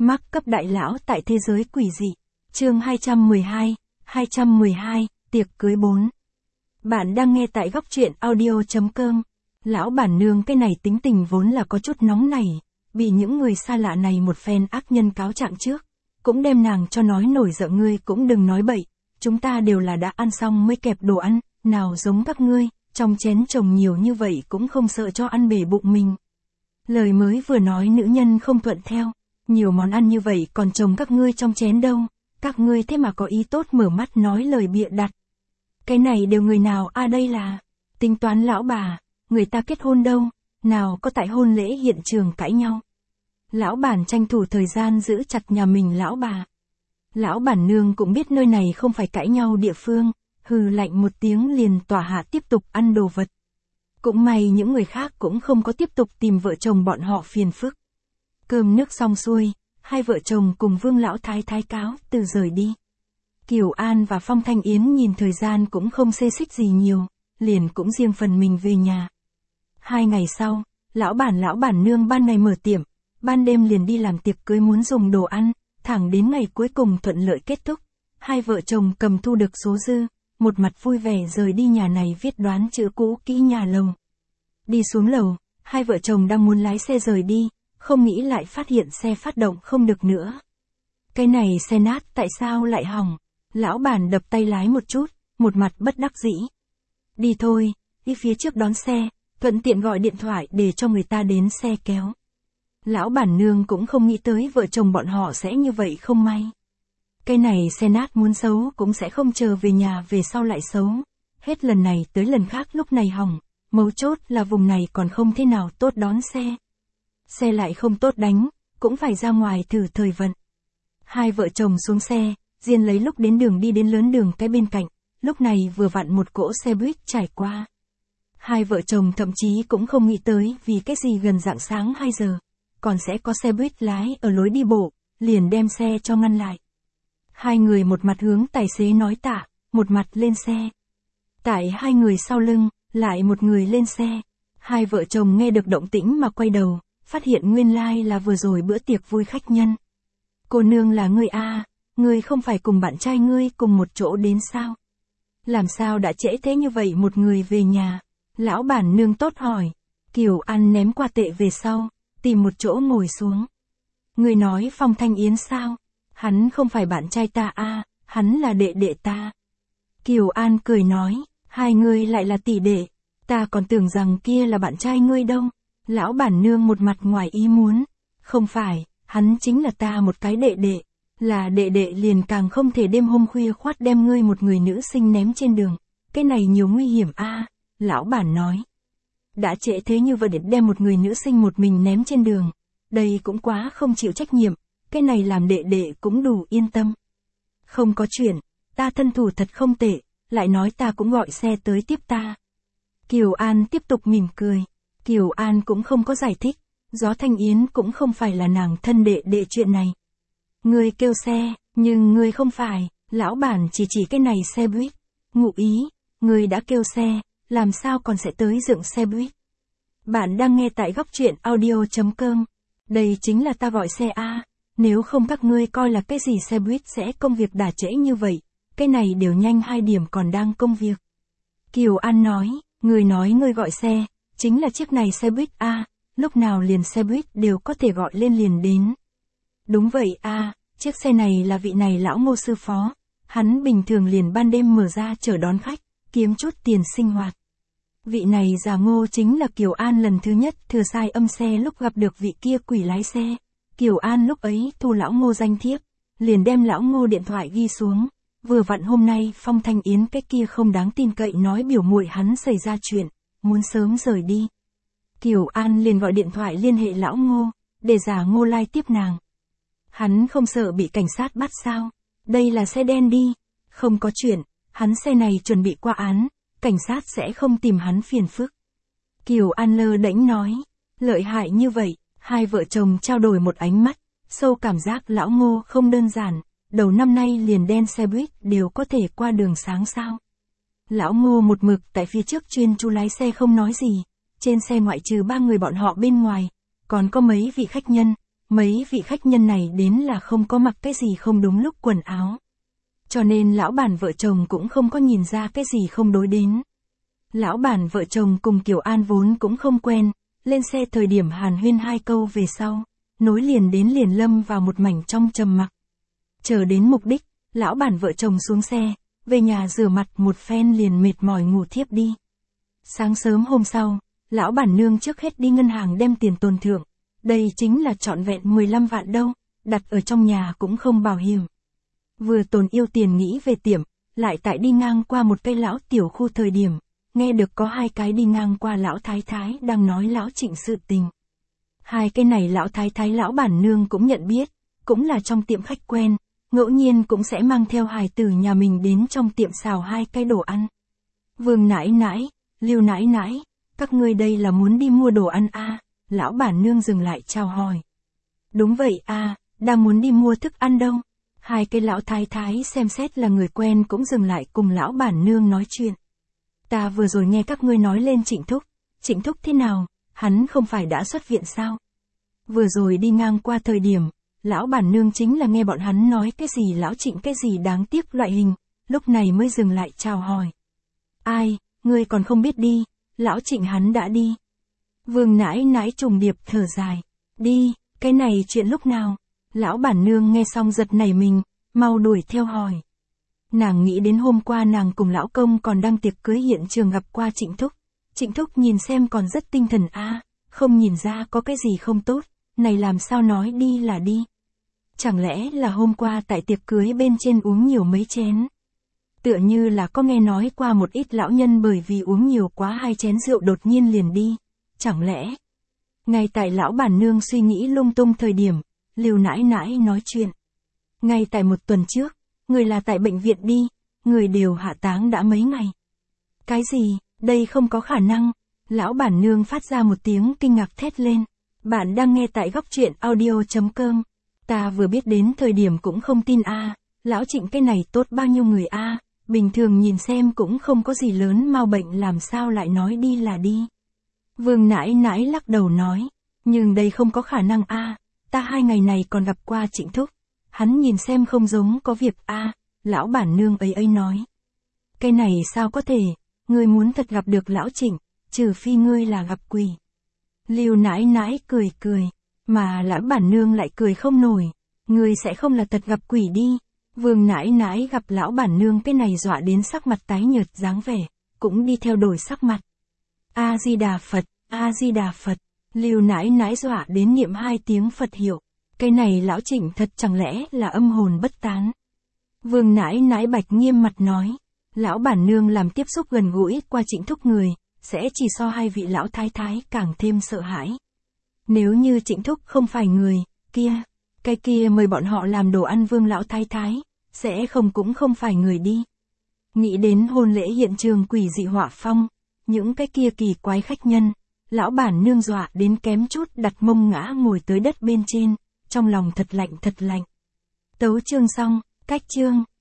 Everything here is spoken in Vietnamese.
Mác cấp đại lão tại thế giới quỷ dị. Chương 212, tiệc cưới 4. Bạn đang nghe tại góc truyện audio.com. Lão bản nương cái này tính tình vốn là có chút nóng nảy, bị những người xa lạ này một phen ác nhân cáo trạng trước, cũng đem nàng cho nói nổi giận. Ngươi cũng đừng nói bậy, chúng ta đều là đã ăn xong mới kẹp đồ ăn, nào giống các ngươi, trong chén chồng nhiều như vậy cũng không sợ cho ăn bể bụng mình. Lời mới vừa nói nữ nhân không thuận theo, nhiều món ăn như vậy còn chồng các ngươi trong chén đâu, các ngươi thế mà có ý tốt mở mắt nói lời bịa đặt. Cái này đều người nào đây là tính toán lão bà, người ta kết hôn đâu, nào có tại hôn lễ hiện trường cãi nhau. Lão bản tranh thủ thời gian giữ chặt nhà mình lão bà. Lão bản nương cũng biết nơi này không phải cãi nhau địa phương, hừ lạnh một tiếng liền tỏa hạ tiếp tục ăn đồ vật. Cũng may những người khác cũng không có tiếp tục tìm vợ chồng bọn họ phiền phức. Cơm nước xong xuôi, hai vợ chồng cùng Vương lão thái thái cáo từ rời đi. Kiều An và Phong Thanh Yến nhìn thời gian cũng không xê xích gì nhiều, liền cũng riêng phần mình về nhà. 2 ngày sau, lão bản nương ban ngày mở tiệm, ban đêm liền đi làm tiệc cưới muốn dùng đồ ăn, thẳng đến ngày cuối cùng thuận lợi kết thúc. Hai vợ chồng cầm thu được số dư, một mặt vui vẻ rời đi nhà này viết đoán chữ cũ kỹ nhà lầu. Đi xuống lầu, hai vợ chồng đang muốn lái xe rời đi, không nghĩ lại phát hiện xe phát động không được nữa. Cái này xe nát tại sao lại hỏng? Lão bản đập tay lái một chút, một mặt bất đắc dĩ. Đi thôi, đi phía trước đón xe, thuận tiện gọi điện thoại để cho người ta đến xe kéo. Lão bản nương cũng không nghĩ tới vợ chồng bọn họ sẽ như vậy không may. Cái này xe nát muốn xấu cũng sẽ không chờ về nhà về sau lại xấu. Hết lần này tới lần khác lúc này hỏng, mấu chốt là vùng này còn không thế nào tốt đón xe. Xe lại không tốt đánh, cũng phải ra ngoài thử thời vận. Hai vợ chồng xuống xe, Diên lấy lúc đến đường đi đến lớn đường cái bên cạnh, lúc này vừa vặn một cỗ xe buýt trải qua. Hai vợ chồng thậm chí cũng không nghĩ tới vì cái gì gần rạng sáng 2 giờ, còn sẽ có xe buýt lái ở lối đi bộ, liền đem xe cho ngăn lại. Hai người một mặt hướng tài xế nói tạ, một mặt lên xe. Tại hai người sau lưng, lại một người lên xe. Hai vợ chồng nghe được động tĩnh mà quay đầu, phát hiện nguyên lai là vừa rồi bữa tiệc vui khách nhân. Cô nương là ngươi ngươi không phải cùng bạn trai ngươi cùng một chỗ đến sao? Làm sao đã trễ thế như vậy một người về nhà? Lão bản nương tốt hỏi. Kiều An ném qua tệ về sau, tìm một chỗ ngồi xuống. Ngươi nói Phong Thanh Yến sao? Hắn không phải bạn trai ta hắn là đệ đệ ta. Kiều An cười nói, hai người lại là tỷ đệ, ta còn tưởng rằng kia là bạn trai ngươi đâu. Lão bản nương một mặt ngoài ý muốn, không phải, hắn chính là ta một cái đệ đệ, là đệ đệ liền càng không thể đêm hôm khuya khoắt đem ngươi một người nữ sinh ném trên đường, cái này nhiều nguy hiểm lão bản nói. Đã trễ thế như vậy để đem một người nữ sinh một mình ném trên đường, đây cũng quá không chịu trách nhiệm, cái này làm đệ đệ cũng đủ yên tâm. Không có chuyện, ta thân thủ thật không tệ, lại nói ta cũng gọi xe tới tiếp ta. Kiều An tiếp tục mỉm cười. Kiều An cũng không có giải thích, Gió Thanh Yến cũng không phải là nàng thân đệ đệ chuyện này. Ngươi kêu xe, nhưng ngươi không phải, lão bản chỉ cái này xe buýt. Ngụ ý, ngươi đã kêu xe, làm sao còn sẽ tới dựng xe buýt. Bạn đang nghe tại góc truyện audio.com. Đây chính là ta gọi xe nếu không các ngươi coi là cái gì xe buýt sẽ công việc đả trễ như vậy, cái này đều nhanh 2 điểm còn đang công việc. Kiều An nói ngươi gọi xe, chính là chiếc này xe buýt lúc nào liền xe buýt đều có thể gọi lên liền đến. Đúng vậy chiếc xe này là vị này lão Ngô sư phó, hắn bình thường liền ban đêm mở ra chở đón khách, kiếm chút tiền sinh hoạt. Vị này già Ngô chính là Kiều An lần thứ nhất thừa sai âm xe lúc gặp được vị kia quỷ lái xe. Kiều An lúc ấy thu lão Ngô danh thiếp, liền đem lão Ngô điện thoại ghi xuống. Vừa vặn hôm nay Phong Thanh Yến cái kia không đáng tin cậy nói biểu muội hắn xảy ra chuyện, muốn sớm rời đi. Kiều An liền gọi điện thoại liên hệ lão Ngô, để giả Ngô lai tiếp nàng. Hắn không sợ bị cảnh sát bắt sao? Đây là xe đen đi. Không có chuyện, hắn xe này chuẩn bị qua án, cảnh sát sẽ không tìm hắn phiền phức. Kiều An lơ đễnh nói, lợi hại như vậy, hai vợ chồng trao đổi một ánh mắt, sâu cảm giác lão Ngô không đơn giản, đầu năm nay liền đen xe buýt đều có thể qua đường sáng sao. Lão Ngô một mực tại phía trước chuyên chú lái xe không nói gì, trên xe ngoại trừ 3 người bọn họ bên ngoài, còn có mấy vị khách nhân, Mấy vị khách nhân này đến là không có mặc cái gì không đúng lúc quần áo. Cho nên lão bản vợ chồng cũng không có nhìn ra cái gì không đối đến. Lão bản vợ chồng cùng Kiều An vốn cũng không quen, lên xe thời điểm hàn huyên 2 câu về sau, nối liền đến liền lâm vào một mảnh trong trầm mặc. Chờ đến mục đích, lão bản vợ chồng xuống xe, về nhà rửa mặt một phen liền mệt mỏi ngủ thiếp đi. Sáng sớm hôm sau, lão bản nương trước hết đi ngân hàng đem tiền tồn thưởng, đây chính là trọn vẹn 15 vạn đâu, đặt ở trong nhà cũng không bảo hiểm. Vừa tồn yêu tiền nghĩ về tiệm, lại tại đi ngang qua một cây lão tiểu khu thời điểm, nghe được có 2 cái đi ngang qua lão thái thái đang nói lão Trịnh sự tình. 2 cái này lão thái thái lão bản nương cũng nhận biết, cũng là trong tiệm khách quen, ngẫu nhiên cũng sẽ mang theo hài tử nhà mình đến trong tiệm xào 2 cái đồ ăn. Vương nãi nãi, Lưu nãi nãi, các ngươi đây là muốn đi mua đồ ăn à? Lão bản nương dừng lại chào hỏi. Đúng vậy à, đang muốn đi mua thức ăn đâu. 2 cái lão thái thái xem xét là người quen cũng dừng lại cùng lão bản nương nói chuyện. Ta vừa rồi nghe các ngươi nói lên Trịnh Thúc thế nào, hắn không phải đã xuất viện sao? Vừa rồi đi ngang qua thời điểm, lão bản nương chính là nghe bọn hắn nói cái gì lão Trịnh cái gì đáng tiếc loại hình, lúc này mới dừng lại chào hỏi. Ai, ngươi còn không biết đi, lão Trịnh hắn đã đi. Vương nãi nãi trùng điệp thở dài. Đi, cái này chuyện lúc nào? Lão bản nương nghe xong giật nảy mình, mau đuổi theo hỏi. Nàng nghĩ đến hôm qua nàng cùng lão công còn đang tiệc cưới hiện trường gặp qua Trịnh Thúc. Trịnh Thúc nhìn xem còn rất tinh thần a, không nhìn ra có cái gì không tốt, này làm sao nói đi là đi. Chẳng lẽ là hôm qua tại tiệc cưới bên trên uống nhiều mấy chén? Tựa như là có nghe nói qua một ít lão nhân bởi vì uống nhiều quá 2 chén rượu đột nhiên liền đi. Chẳng lẽ? Ngay tại lão bản nương suy nghĩ lung tung thời điểm, Lưu nãi nãi nói chuyện. Ngay tại một tuần trước, người là tại bệnh viện đi, người đều hạ táng đã mấy ngày. Cái gì, đây không có khả năng. Lão bản nương phát ra một tiếng kinh ngạc thét lên. Bạn đang nghe tại góc truyện audio.com. Ta vừa biết đến thời điểm cũng không tin a, lão Trịnh cái này tốt bao nhiêu người a, bình thường nhìn xem cũng không có gì lớn mau bệnh làm sao lại nói đi là đi. Vương nãi nãi lắc đầu nói, nhưng đây không có khả năng a, ta 2 ngày này còn gặp qua Trịnh Thúc, hắn nhìn xem không giống có việc a, lão bản nương ấy nói. Cái này sao có thể, ngươi muốn thật gặp được lão Trịnh, trừ phi ngươi là gặp quỷ. Lưu nãi nãi cười, mà lão bản nương lại cười không nổi, ngươi sẽ không là thật gặp quỷ đi. Vương nãi nãi gặp lão bản nương cái này dọa đến sắc mặt tái nhợt dáng vẻ, cũng đi theo đổi sắc mặt. A-di-đà Phật, A-di-đà Phật, Lưu nãi nãi dọa đến niệm 2 tiếng Phật hiệu, cái này lão Trịnh thật chẳng lẽ là âm hồn bất tán. Vương nãi nãi bạch nghiêm mặt nói, lão bản nương làm tiếp xúc gần gũi qua Trịnh Thúc người, sẽ chỉ so 2 vị lão thái thái càng thêm sợ hãi. Nếu như Trịnh Thúc không phải người, cái kia mời bọn họ làm đồ ăn Vương lão thái thái, sẽ cũng không phải người đi. Nghĩ đến hôn lễ hiện trường quỷ dị họa phong, những cái kia kỳ quái khách nhân, lão bản nương dọa đến kém chút đặt mông ngã ngồi tới đất bên trên, trong lòng thật lạnh. Tấu chương xong, cách chương.